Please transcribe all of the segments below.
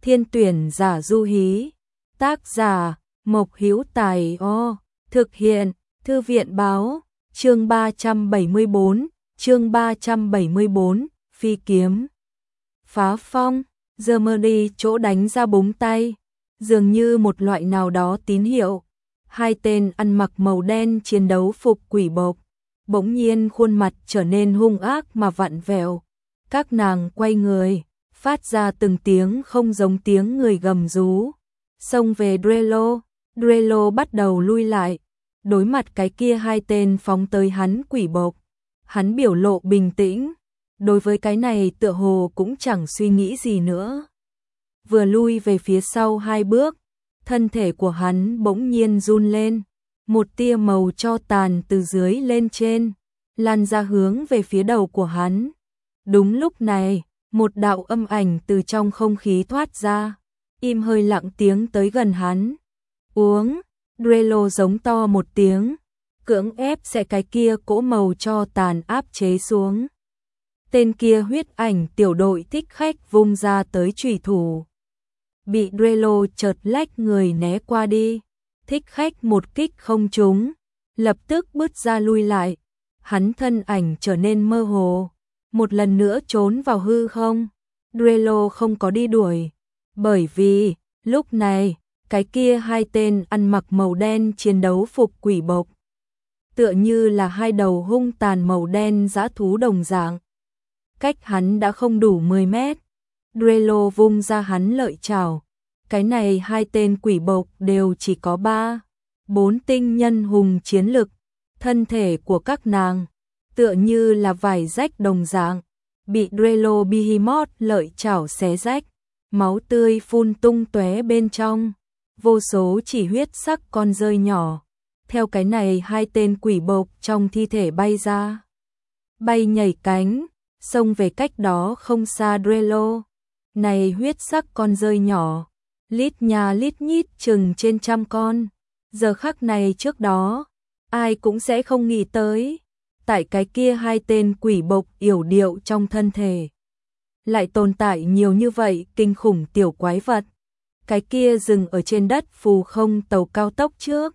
Thiên tuyển giả du hí. Tác giả Mộc Hữu Tài. Thực hiện Thư viện báo. Chương 374, phi kiếm. Phá phong. Germany chỗ đánh ra búng tay, dường như một loại nào đó tín hiệu. Hai tên ăn mặc màu đen chiến đấu phục quỷ bộc, bỗng nhiên khuôn mặt trở nên hung ác mà vặn vẹo. Các nàng quay người, phát ra từng tiếng không giống tiếng người gầm rú, xông về Drello. Drello bắt đầu lui lại, đối mặt cái kia hai tên phóng tới hắn quỷ bộc. Hắn biểu lộ bình tĩnh, đối với cái này tựa hồ cũng chẳng suy nghĩ gì nữa. Vừa lui về phía sau hai bước, thân thể của hắn bỗng nhiên run lên, một tia màu tro tàn từ dưới lên trên, lan ra hướng về phía đầu của hắn. Đúng lúc này, một đạo âm ảnh từ trong không khí thoát ra, im hơi lặng tiếng tới gần hắn. Uống. Drello giống to một tiếng, cưỡng ép sẽ cái kia cỗ màu tro tàn áp chế xuống. Tên kia huyết ảnh tiểu đội thích khách vung ra tới chủy thủ, bị Drello chợt lách người né qua đi. Thích khách một kích không trúng, lập tức bứt ra lui lại. Hắn thân ảnh trở nên mơ hồ, một lần nữa trốn vào hư không. Drello không có đi đuổi, bởi vì lúc này cái kia hai tên ăn mặc màu đen chiến đấu phục quỷ bộc, tựa như là hai đầu hung tàn màu đen dã thú đồng dạng. Cách hắn đã không đủ 10 mét. Drello vung ra hắn lợi chảo. Cái này hai tên quỷ bộc đều chỉ có 3-4 tinh nhân hùng chiến lực. Thân thể của các nàng tựa như là vải rách đồng dạng, bị Drello Behemoth lợi chảo xé rách, máu tươi phun tung tóe bên trong. Vô số chỉ huyết sắc con rơi nhỏ theo cái này hai tên quỷ bộc trong thi thể bay ra, bay nhảy cánh, xông về cách đó không xa Drello. Này huyết sắc con rơi nhỏ, lít nhà lít nhít chừng trên trăm con. Giờ khắc này trước đó, ai cũng sẽ không nghĩ tới, tại cái kia hai tên quỷ bộc yểu điệu trong thân thể lại tồn tại nhiều như vậy kinh khủng tiểu quái vật. Cái kia dừng ở trên đất phù không tàu cao tốc trước.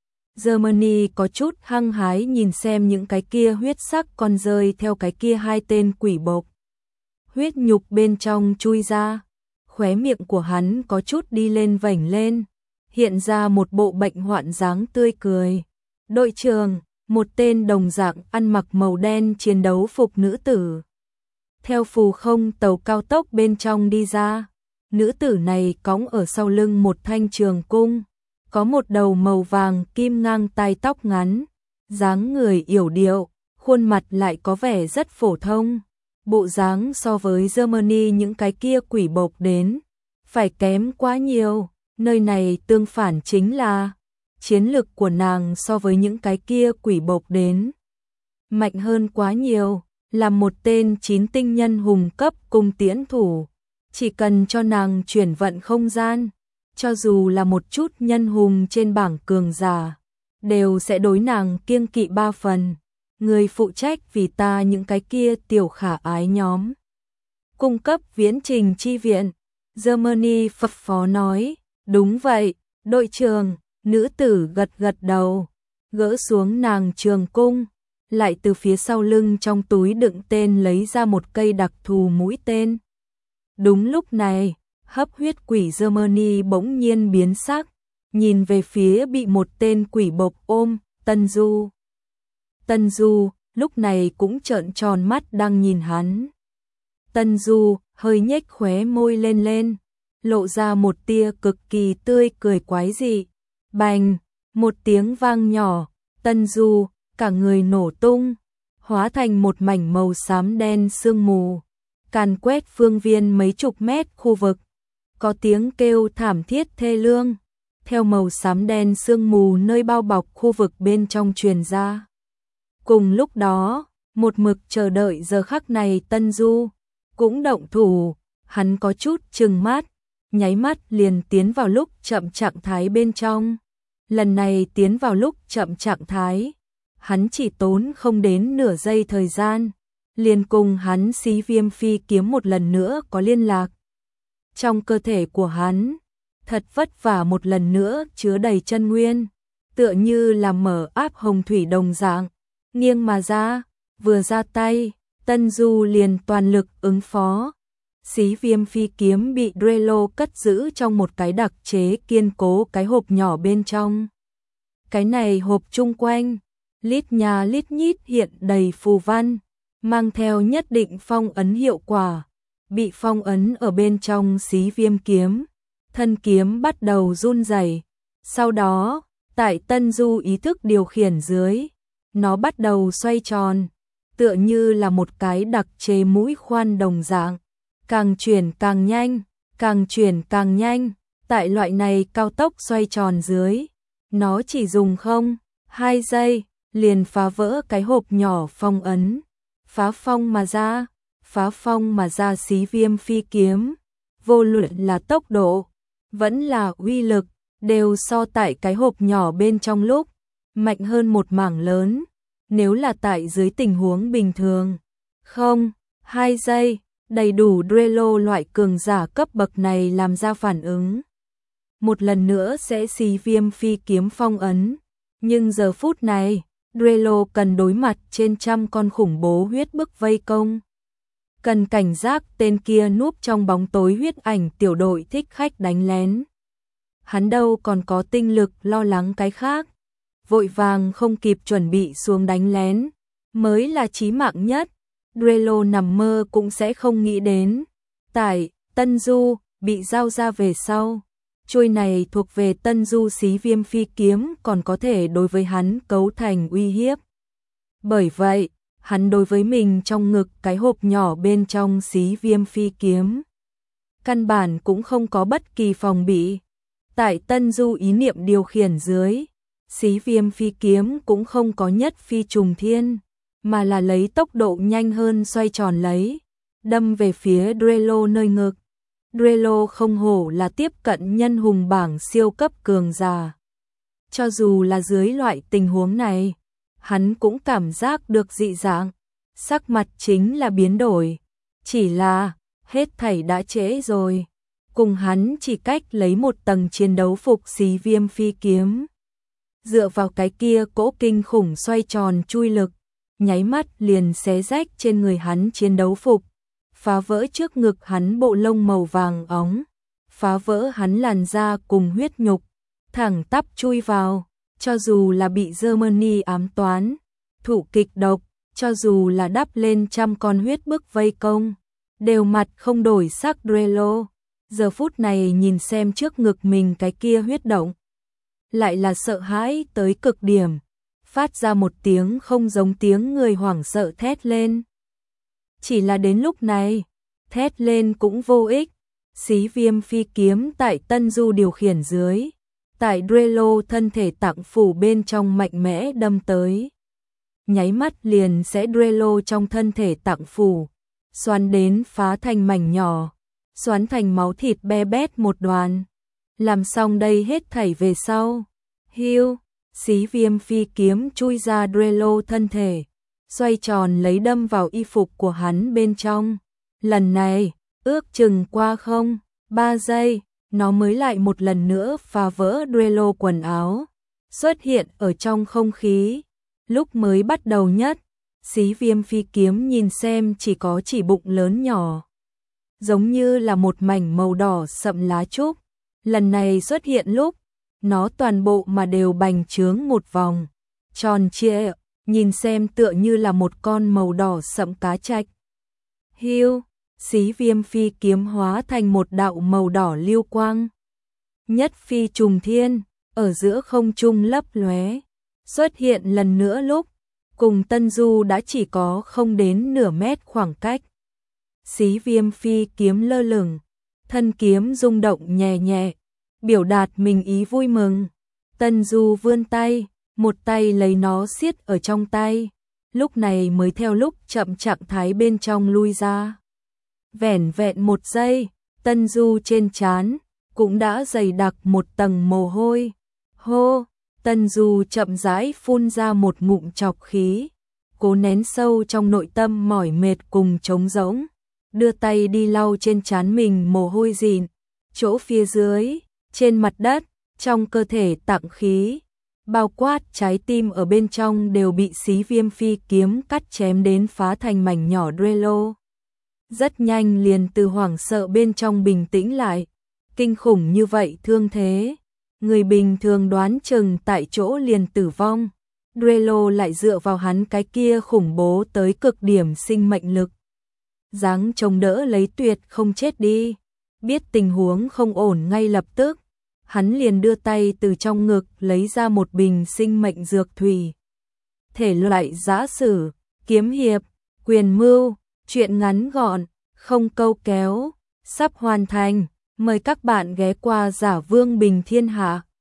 Germany có chút hăng hái nhìn xem những cái kia huyết sắc con rơi theo cái kia hai tên quỷ bộc huyết nhục bên trong chui ra. Khóe miệng của hắn có chút đi lên vểnh lên, hiện ra một bộ bệnh hoạn dáng tươi cười. Đội trưởng, một tên đồng dạng ăn mặc màu đen chiến đấu phục nữ tử, theo phù không tàu cao tốc bên trong đi ra. Nữ tử này cõng ở sau lưng một thanh trường cung, có một đầu màu vàng kim ngang tai tóc ngắn, dáng người yểu điệu, khuôn mặt lại có vẻ rất phổ thông. Bộ dáng so với Germany những cái kia quỷ bộc đến phải kém quá nhiều. Nơi này tương phản chính là chiến lực của nàng so với những cái kia quỷ bộc đến mạnh hơn quá nhiều. Là một tên 9 tinh nhân hùng cấp cung tiễn thủ, chỉ cần cho nàng chuyển vận không gian, cho dù là một chút nhân hùng trên bảng cường giả, đều sẽ đối nàng kiêng kỵ 3 phần. Người phụ trách vì ta những cái kia tiểu khả ái nhóm cung cấp viễn trình chi viện. Germany phập phó nói. Đúng vậy, đội trưởng. Nữ tử gật gật đầu, gỡ xuống nàng trường cung, lại từ phía sau lưng trong túi đựng tên lấy ra một cây đặc thù mũi tên. Đúng lúc này, hấp huyết quỷ Germany bỗng nhiên biến sắc, nhìn về phía bị một tên quỷ bộc ôm, Tân Du. Tân Du lúc này cũng trợn tròn mắt đang nhìn hắn. Tân Du hơi nhếch khóe môi lên, lộ ra một tia cực kỳ tươi cười quái dị. Bành, một tiếng vang nhỏ, Tân Du cả người nổ tung, hóa thành một mảnh màu xám đen sương mù, càn quét phương viên mấy chục mét khu vực. Có tiếng kêu thảm thiết thê lương, theo màu xám đen sương mù nơi bao bọc khu vực bên trong truyền ra. Cùng lúc đó, một mực chờ đợi giờ khắc này Tân Du cũng động thủ, hắn có chút trừng mắt, nháy mắt liền tiến vào lúc chậm trạng thái bên trong. Lần này tiến vào lúc chậm trạng thái, hắn chỉ tốn không đến nửa giây thời gian, liền cùng hắn xí viêm phi kiếm một lần nữa có liên lạc. trong cơ thể của hắn, thật vất vả một lần nữa chứa đầy chân nguyên, tựa như là mở áp hồng thủy đồng dạng, nghiêng mà ra, vừa ra tay, Tân Du liền toàn lực ứng phó. Xí Viêm phi kiếm bị Drelo cất giữ trong một cái đặc chế kiên cố cái hộp nhỏ bên trong. Cái này hộp chung quanh, lít nhà lít nhít hiện đầy phù văn, mang theo nhất định phong ấn hiệu quả, bị phong ấn ở bên trong Xí Viêm kiếm. Thân kiếm bắt đầu run rẩy. Sau đó, tại Tân Du ý thức điều khiển dưới, nó bắt đầu xoay tròn, tựa như là một cái đặc chế mũi khoan đồng dạng, càng chuyển càng nhanh, càng chuyển càng nhanh. Tại loại này cao tốc xoay tròn dưới, nó chỉ dùng 2 giây liền phá vỡ cái hộp nhỏ phong ấn, phá phong mà ra Xí Viêm phi kiếm, vô luận là tốc độ, vẫn là uy lực, đều so tại cái hộp nhỏ bên trong lúc mạnh hơn một mảng lớn. Nếu là tại dưới tình huống bình thường, 2 giây, đầy đủ Drelo loại cường giả cấp bậc này làm ra phản ứng. Một lần nữa sẽ Xí Viêm phi kiếm phong ấn, nhưng giờ phút này, Drelo cần đối mặt trên trăm con khủng bố huyết bức vây công. Cần cảnh giác tên kia núp trong bóng tối huyết ảnh tiểu đội thích khách đánh lén. Hắn đâu còn có tinh lực lo lắng cái khác, vội vàng không kịp chuẩn bị xuống đánh lén, mới là chí mạng nhất. Drelo nằm mơ cũng sẽ không nghĩ đến. Tại Tân Du bị giao ra về sau, chuôi này thuộc về Tân Du Xí Viêm phi kiếm còn có thể đối với hắn cấu thành uy hiếp. Bởi vậy, hắn đối với mình trong ngực cái hộp nhỏ bên trong Xí Viêm phi kiếm, căn bản cũng không có bất kỳ phòng bị. Tại Tân Du ý niệm điều khiển dưới, Xí Viêm phi kiếm cũng không có nhất phi trùng thiên, mà là lấy tốc độ nhanh hơn xoay tròn lấy, đâm về phía Drelo nơi ngực. Drelo không hổ là tiếp cận nhân hùng bảng siêu cấp cường giả. Cho dù là dưới loại tình huống này, hắn cũng cảm giác được dị dạng, sắc mặt chính là biến đổi. Chỉ là, hết thảy đã trễ rồi, cùng hắn chỉ cách lấy một tầng chiến đấu phục Xí Viêm phi kiếm. Dựa vào cái kia cỗ kinh khủng xoay tròn chui lực, nháy mắt liền xé rách trên người hắn chiến đấu phục, phá vỡ trước ngực hắn bộ lông màu vàng óng, phá vỡ hắn làn da cùng huyết nhục, thẳng tắp chui vào. Cho dù là bị Germany ám toán, thủ kịch độc, cho dù là đắp lên trăm con huyết bức vây công, đều mặt không đổi sắc. Drelo giờ phút này nhìn xem trước ngực mình cái kia huyết động, lại là sợ hãi tới cực điểm, phát ra một tiếng không giống tiếng người hoảng sợ thét lên. Chỉ là đến lúc này, thét lên cũng vô ích. Xí Viêm phi kiếm tại Tân Du điều khiển dưới, tại Drelo thân thể tạng phủ bên trong mạnh mẽ đâm tới. Nháy mắt liền sẽ Drelo trong thân thể tạng phủ, xoắn đến phá thành mảnh nhỏ, xoắn thành máu thịt be bét một đoàn. Làm xong đây hết thảy về sau, Xí Viêm phi kiếm chui ra Drelo thân thể, xoay tròn lấy đâm vào y phục của hắn bên trong. Lần này, ước chừng qua 3 giây, nó mới lại một lần nữa phá vỡ Drelo quần áo, xuất hiện ở trong không khí. Lúc mới bắt đầu nhất, Xí Viêm phi kiếm nhìn xem chỉ bụng lớn nhỏ, giống như là một mảnh màu đỏ sậm lá trúc. Lần này xuất hiện lúc, nó toàn bộ mà đều bành trướng một vòng, tròn trịa, nhìn xem tựa như là một con màu đỏ sậm cá trạch. Xí Viêm phi kiếm hóa thành một đạo màu đỏ lưu quang, nhất phi trùng thiên, ở giữa không trung lấp lóe, xuất hiện lần nữa lúc, cùng Tân Du đã chỉ có không đến nửa mét khoảng cách. Xí Viêm phi kiếm lơ lửng, thân kiếm rung động nhẹ nhẹ, biểu đạt mình ý vui mừng. Tân Du vươn tay, một tay lấy nó siết ở trong tay, lúc này mới theo lúc chậm trạng thái bên trong lui ra. Vẻn vẹn 1 giây, Tân Du trên trán cũng đã dày đặc một tầng mồ hôi. Hô, Tân Du chậm rãi phun ra một ngụm trọc khí, cố nén sâu trong nội tâm mỏi mệt cùng trống rỗng. đưa tay đi lau trên trán mình mồ hôi dịn, chỗ phía dưới, trên mặt đất, trong cơ thể tạng khí, bao quát trái tim ở bên trong đều bị xí Viêm phi kiếm cắt chém đến phá thành mảnh nhỏ. Drelo rất nhanh liền từ hoảng sợ bên trong bình tĩnh lại, kinh khủng như vậy thương thế, người bình thường đoán chừng tại chỗ liền tử vong. Drelo lại dựa vào hắn cái kia khủng bố tới cực điểm sinh mệnh lực, dáng chống đỡ lấy tuyệt không chết đi. Biết tình huống không ổn ngay lập tức, hắn liền đưa tay từ trong ngực lấy ra một bình sinh mệnh dược thủy. Thể loại giã sử, kiếm hiệp, quyền mưu, truyện ngắn gọn, không câu kéo, sắp hoàn thành. Mời các bạn ghé qua Giả Vương Bình Thiên Hạ.